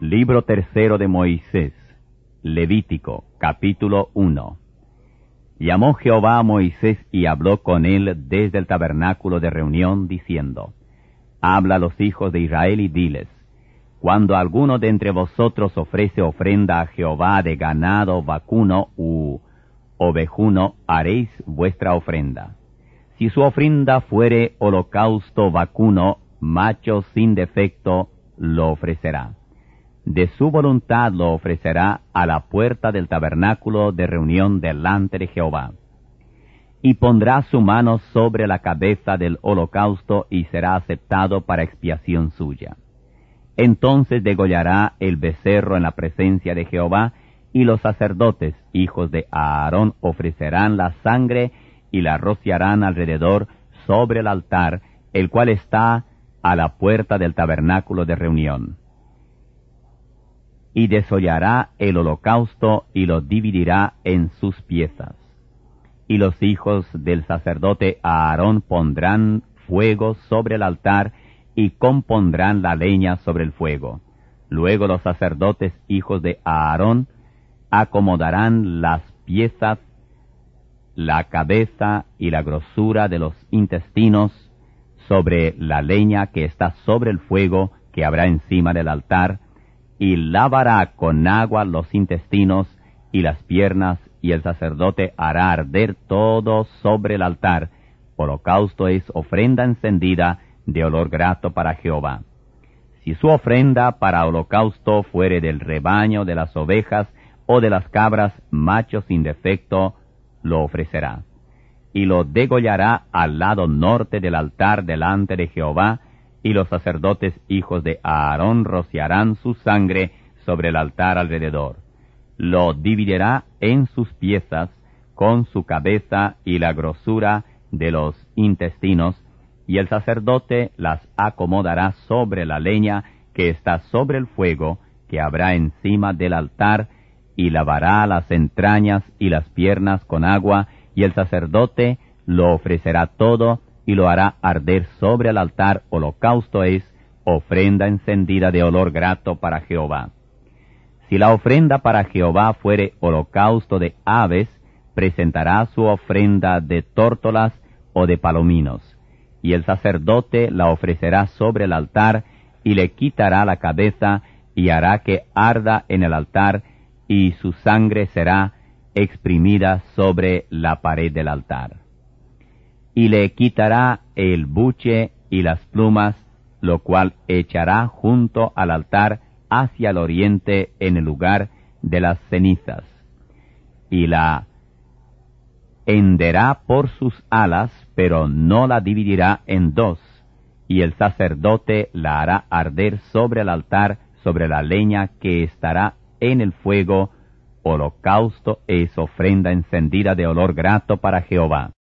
Libro tercero de Moisés, Levítico, capítulo 1. Llamó Jehová a Moisés y habló con él desde el tabernáculo de reunión, diciendo: Habla a los hijos de Israel y diles: Cuando alguno de entre vosotros ofrece ofrenda a Jehová de ganado vacuno u ovejuno, haréis vuestra ofrenda. Si su ofrenda fuere holocausto vacuno, macho sin defecto, lo ofrecerá. De su voluntad lo ofrecerá a la puerta del tabernáculo de reunión delante de Jehová. Y pondrá su mano sobre la cabeza del holocausto y será aceptado para expiación suya. Entonces degollará el becerro en la presencia de Jehová, y los sacerdotes, hijos de Aarón, ofrecerán la sangre y la rociarán alrededor sobre el altar, el cual está a la puerta del tabernáculo de reunión. Y desollará el holocausto y lo dividirá en sus piezas. Y los hijos del sacerdote Aarón pondrán fuego sobre el altar y compondrán la leña sobre el fuego. Luego los sacerdotes, hijos de Aarón, acomodarán las piezas, la cabeza y la grosura de los intestinos sobre la leña que está sobre el fuego que habrá encima del altar, y lavará con agua los intestinos y las piernas, y el sacerdote hará arder todo sobre el altar. Holocausto es ofrenda encendida de olor grato para Jehová. Si su ofrenda para holocausto fuere del rebaño de las ovejas o de las cabras, macho sin defecto, lo ofrecerá. Y lo degollará al lado norte del altar delante de Jehová, y los sacerdotes hijos de Aarón rociarán su sangre sobre el altar alrededor. Lo dividirá en sus piezas, con su cabeza y la grosura de los intestinos, y el sacerdote las acomodará sobre la leña que está sobre el fuego que habrá encima del altar, y lavará las entrañas y las piernas con agua, y el sacerdote lo ofrecerá todo, y lo hará arder sobre el altar. Holocausto es ofrenda encendida de olor grato para Jehová. Si la ofrenda para Jehová fuere holocausto de aves, presentará su ofrenda de tórtolas o de palominos, y el sacerdote la ofrecerá sobre el altar, y le quitará la cabeza, y hará que arda en el altar, y su sangre será exprimida sobre la pared del altar. Y le quitará el buche y las plumas, lo cual echará junto al altar hacia el oriente en el lugar de las cenizas. Y la henderá por sus alas, pero no la dividirá en dos, y el sacerdote la hará arder sobre el altar, sobre la leña que estará en el fuego. Holocausto es ofrenda encendida de olor grato para Jehová.